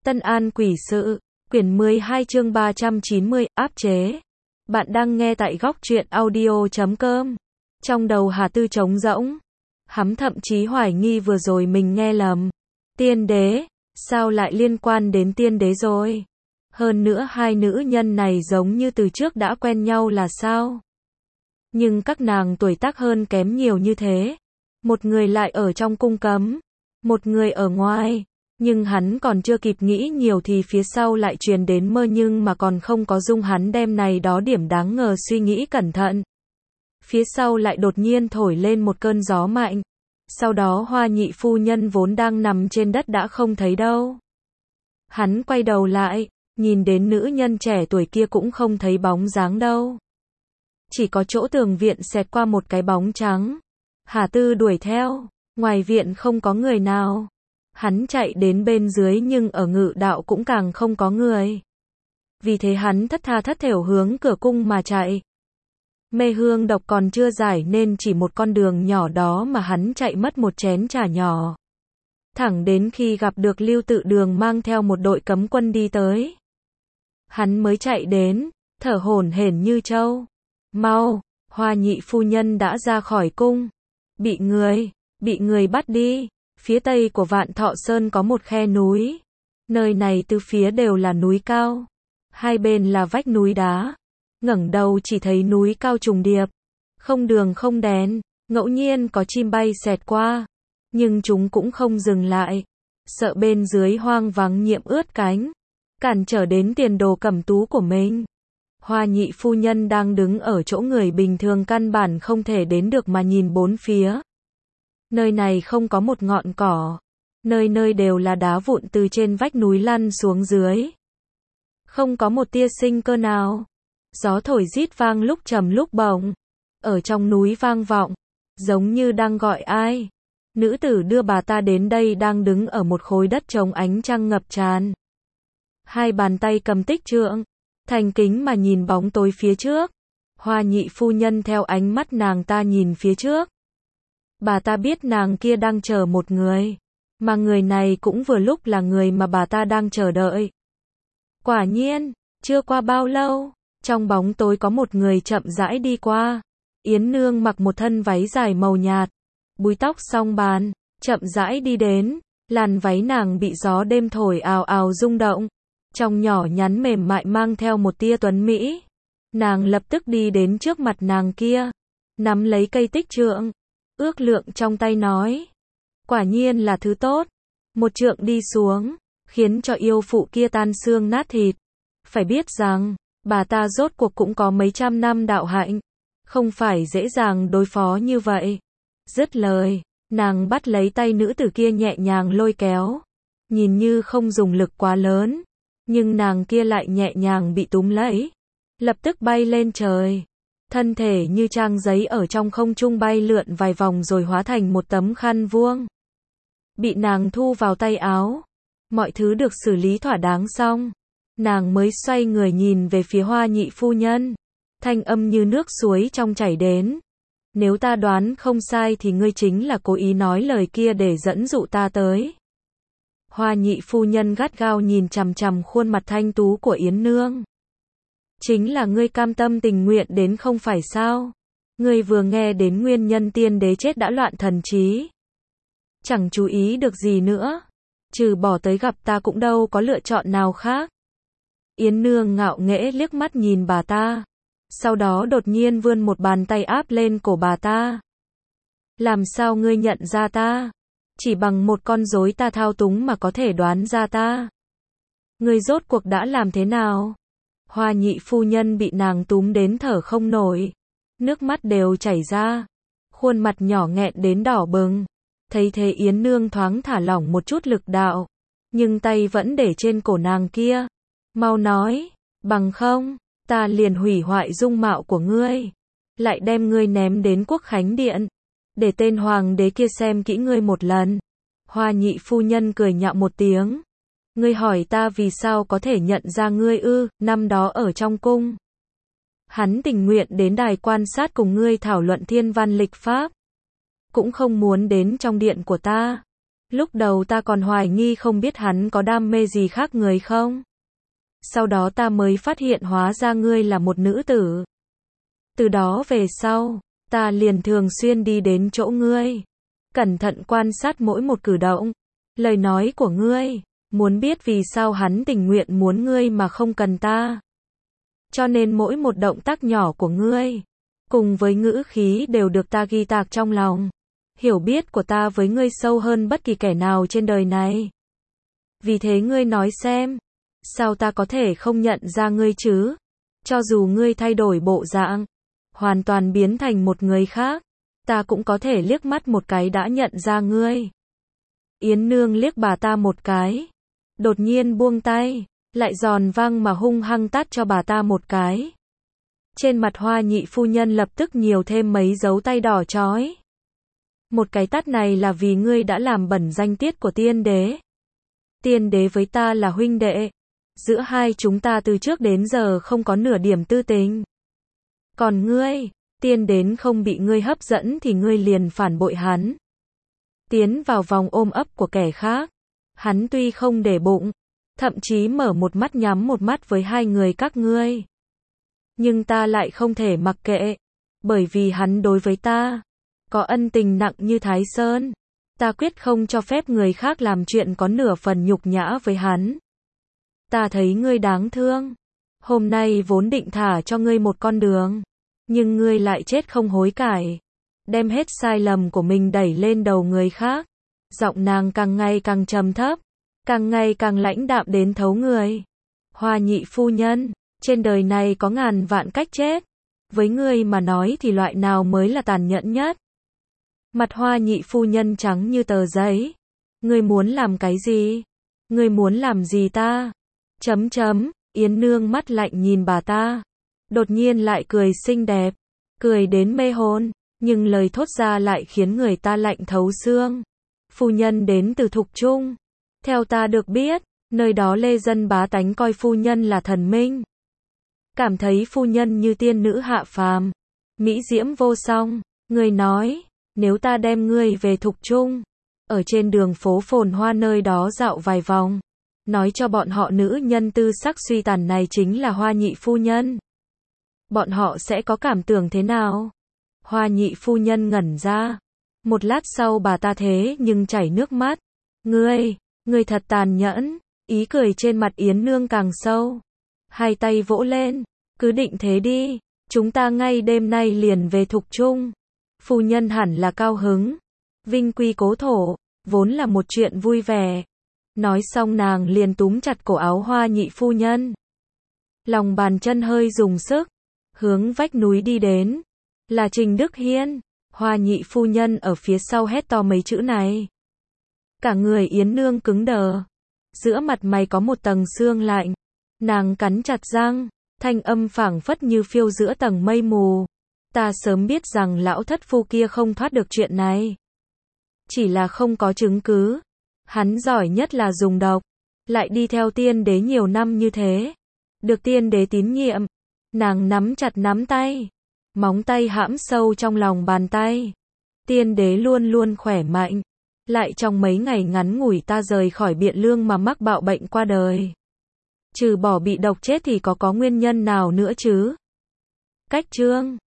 Tân An Quỷ Sự, quyển 12 chương 390, áp chế. Bạn đang nghe tại góc truyện audio.com. Trong đầu Hà Tư trống rỗng. Hắn thậm chí hoài nghi vừa rồi mình nghe lầm. Tiên đế, sao lại liên quan đến tiên đế rồi? Hơn nữa hai nữ nhân này giống như từ trước đã quen nhau là sao? Nhưng các nàng tuổi tác hơn kém nhiều như thế. Một người lại ở trong cung cấm, một người ở ngoài. Nhưng hắn còn chưa kịp nghĩ nhiều thì phía sau lại truyền đến mơ nhưng mà còn không có dung hắn đem này đó điểm đáng ngờ suy nghĩ cẩn thận. Phía sau lại đột nhiên thổi lên một cơn gió mạnh. Sau đó Hoa nhị phu nhân vốn đang nằm trên đất đã không thấy đâu. Hắn quay đầu lại, nhìn đến nữ nhân trẻ tuổi kia cũng không thấy bóng dáng đâu. Chỉ có chỗ tường viện xẹt qua một cái bóng trắng. Hà Tư đuổi theo, ngoài viện không có người nào. Hắn chạy đến bên dưới nhưng ở ngự đạo cũng càng không có người. Vì thế hắn thất tha thất thểu hướng cửa cung mà chạy. Mê hương độc còn chưa giải nên chỉ một con đường nhỏ đó mà hắn chạy mất một chén trà nhỏ. Thẳng đến khi gặp được Lưu Tự Đường mang theo một đội cấm quân đi tới. Hắn mới chạy đến, thở hổn hển như trâu. Mau, Hoa nhị phu nhân đã ra khỏi cung. Bị người bắt đi. Phía tây của Vạn Thọ Sơn có một khe núi. Nơi này từ phía đều là núi cao. Hai bên là vách núi đá. Ngẩng đầu chỉ thấy núi cao trùng điệp. Không đường không đèn. Ngẫu nhiên có chim bay xẹt qua. Nhưng chúng cũng không dừng lại. Sợ bên dưới hoang vắng nhiệm ướt cánh. Cản trở đến tiền đồ cẩm tú của mình. Hoa nhị phu nhân đang đứng ở chỗ người bình thường căn bản không thể đến được mà nhìn bốn phía. Nơi này không có một ngọn cỏ. Nơi nơi đều là đá vụn từ trên vách núi lăn xuống dưới. Không có một tia sinh cơ nào. Gió thổi rít vang lúc trầm lúc bổng. Ở trong núi vang vọng. Giống như đang gọi ai. Nữ tử đưa bà ta đến đây đang đứng ở một khối đất trống ánh trăng ngập tràn. Hai bàn tay cầm tích trượng. Thành kính mà nhìn bóng tối phía trước. Hoa nhị phu nhân theo ánh mắt nàng ta nhìn phía trước. Bà ta biết nàng kia đang chờ một người. Mà người này cũng vừa lúc là người mà bà ta đang chờ đợi. Quả nhiên, chưa qua bao lâu, trong bóng tối có một người chậm rãi đi qua. Yến Nương mặc một thân váy dài màu nhạt, búi tóc song bàn, chậm rãi đi đến. Làn váy nàng bị gió đêm thổi ào ào rung động. Trong nhỏ nhắn mềm mại mang theo một tia tuấn mỹ. Nàng lập tức đi đến trước mặt nàng kia. Nắm lấy cây tích trượng. Ước lượng trong tay nói. Quả nhiên là thứ tốt. Một trượng đi xuống. Khiến cho yêu phụ kia tan xương nát thịt. Phải biết rằng, bà ta rốt cuộc cũng có mấy trăm năm đạo hạnh. Không phải dễ dàng đối phó như vậy. Dứt lời, nàng bắt lấy tay nữ tử kia nhẹ nhàng lôi kéo. Nhìn như không dùng lực quá lớn. Nhưng nàng kia lại nhẹ nhàng bị túm lấy. Lập tức bay lên trời. Thân thể như trang giấy ở trong không trung bay lượn vài vòng rồi hóa thành một tấm khăn vuông. Bị nàng thu vào tay áo. Mọi thứ được xử lý thỏa đáng xong. Nàng mới xoay người nhìn về phía Hoa nhị phu nhân. Thanh âm như nước suối trong chảy đến. Nếu ta đoán không sai thì ngươi chính là cố ý nói lời kia để dẫn dụ ta tới. Hoa nhị phu nhân gắt gao nhìn chằm chằm khuôn mặt thanh tú của Yến Nương. Chính là ngươi cam tâm tình nguyện đến không phải sao? Ngươi vừa nghe đến nguyên nhân tiên đế chết đã loạn thần trí. Chẳng chú ý được gì nữa. Trừ bỏ tới gặp ta cũng đâu có lựa chọn nào khác. Yến Nương ngạo nghễ liếc mắt nhìn bà ta. Sau đó đột nhiên vươn một bàn tay áp lên cổ bà ta. Làm sao ngươi nhận ra ta? Chỉ bằng một con rối ta thao túng mà có thể đoán ra ta. Ngươi rốt cuộc đã làm thế nào? Hoa nhị phu nhân bị nàng túm đến thở không nổi. Nước mắt đều chảy ra. Khuôn mặt nhỏ nghẹn đến đỏ bừng. Thấy thế Yến Nương thoáng thả lỏng một chút lực đạo. Nhưng tay vẫn để trên cổ nàng kia. Mau nói, bằng không, ta liền hủy hoại dung mạo của ngươi. Lại đem ngươi ném đến Quốc Khánh Điện. Để tên hoàng đế kia xem kỹ ngươi một lần. Hoa nhị phu nhân cười nhạo một tiếng. Ngươi hỏi ta vì sao có thể nhận ra ngươi ư? Năm đó ở trong cung. Hắn tình nguyện đến đài quan sát cùng ngươi thảo luận thiên văn lịch pháp. Cũng không muốn đến trong điện của ta. Lúc đầu ta còn hoài nghi không biết hắn có đam mê gì khác người không. Sau đó ta mới phát hiện hóa ra ngươi là một nữ tử. Từ đó về sau, ta liền thường xuyên đi đến chỗ ngươi, cẩn thận quan sát mỗi một cử động, lời nói của ngươi, muốn biết vì sao hắn tình nguyện muốn ngươi mà không cần ta. Cho nên mỗi một động tác nhỏ của ngươi, cùng với ngữ khí đều được ta ghi tạc trong lòng. Hiểu biết của ta với ngươi sâu hơn bất kỳ kẻ nào trên đời này. Vì thế ngươi nói xem, sao ta có thể không nhận ra ngươi chứ? Cho dù ngươi thay đổi bộ dạng, hoàn toàn biến thành một người khác, ta cũng có thể liếc mắt một cái đã nhận ra ngươi. Yến Nương liếc bà ta một cái, đột nhiên buông tay, lại giòn vang mà hung hăng tát cho bà ta một cái. Trên mặt Hoa nhị phu nhân lập tức nhiều thêm mấy dấu tay đỏ chói. Một cái tát này là vì ngươi đã làm bẩn danh tiết của tiên đế. Tiên đế với ta là huynh đệ. Giữa hai chúng ta từ trước đến giờ không có nửa điểm tư tình. Còn ngươi, tiên đến không bị ngươi hấp dẫn thì ngươi liền phản bội hắn. Tiến vào vòng ôm ấp của kẻ khác. Hắn tuy không để bụng, thậm chí mở một mắt nhắm một mắt với hai người các ngươi. Nhưng ta lại không thể mặc kệ. Bởi vì hắn đối với ta có ân tình nặng như Thái Sơn. Ta quyết không cho phép người khác làm chuyện có nửa phần nhục nhã với hắn. Ta thấy ngươi đáng thương. Hôm nay vốn định thả cho ngươi một con đường. Nhưng ngươi lại chết không hối cải. Đem hết sai lầm của mình đẩy lên đầu người khác. Giọng nàng càng ngày càng trầm thấp. Càng ngày càng lãnh đạm đến thấu người. Hoa nhị phu nhân, trên đời này có ngàn vạn cách chết. Với ngươi mà nói thì loại nào mới là tàn nhẫn nhất? Mặt Hoa nhị phu nhân trắng như tờ giấy. Ngươi muốn làm cái gì? Ngươi muốn làm gì ta? Yến Nương mắt lạnh nhìn bà ta. Đột nhiên lại cười xinh đẹp. Cười đến mê hồn. Nhưng lời thốt ra lại khiến người ta lạnh thấu xương. Phu nhân đến từ Thục Trung. Theo ta được biết, nơi đó lê dân bá tánh coi phu nhân là thần minh. Cảm thấy phu nhân như tiên nữ hạ phàm. Mỹ diễm vô song. Ngươi nói, nếu ta đem ngươi về Thục Trung, ở trên đường phố phồn hoa nơi đó dạo vài vòng, nói cho bọn họ nữ nhân tư sắc suy tàn này chính là Hoa nhị phu nhân, bọn họ sẽ có cảm tưởng thế nào? Hoa nhị phu nhân ngẩn ra. Một lát sau bà ta thế nhưng chảy nước mắt. Ngươi thật tàn nhẫn. Ý cười trên mặt Yến Nương càng sâu. Hai tay vỗ lên. Cứ định thế đi. Chúng ta ngay đêm nay liền về Thục Trung. Phu nhân hẳn là cao hứng. Vinh quy cố thổ. Vốn là một chuyện vui vẻ. Nói xong nàng liền túm chặt cổ áo Hoa nhị phu nhân. Lòng bàn chân hơi dùng sức. Hướng vách núi đi đến. Là Trình Đức Hiên. Hoa nhị phu nhân ở phía sau hét to mấy chữ này. Cả người Yến Nương cứng đờ. Giữa mặt mày có một tầng sương lạnh. Nàng cắn chặt răng. Thanh âm phảng phất như phiêu giữa tầng mây mù. Ta sớm biết rằng lão thất phu kia không thoát được chuyện này. Chỉ là không có chứng cứ. Hắn giỏi nhất là dùng độc. Lại đi theo tiên đế nhiều năm như thế. Được tiên đế tín nhiệm. Nàng nắm chặt nắm tay. Móng tay hãm sâu trong lòng bàn tay. Tiên đế luôn luôn khỏe mạnh. Lại trong mấy ngày ngắn ngủi ta rời khỏi Biện Lương mà mắc bạo bệnh qua đời. Trừ bỏ bị độc chết thì có nguyên nhân nào nữa chứ? Cách chương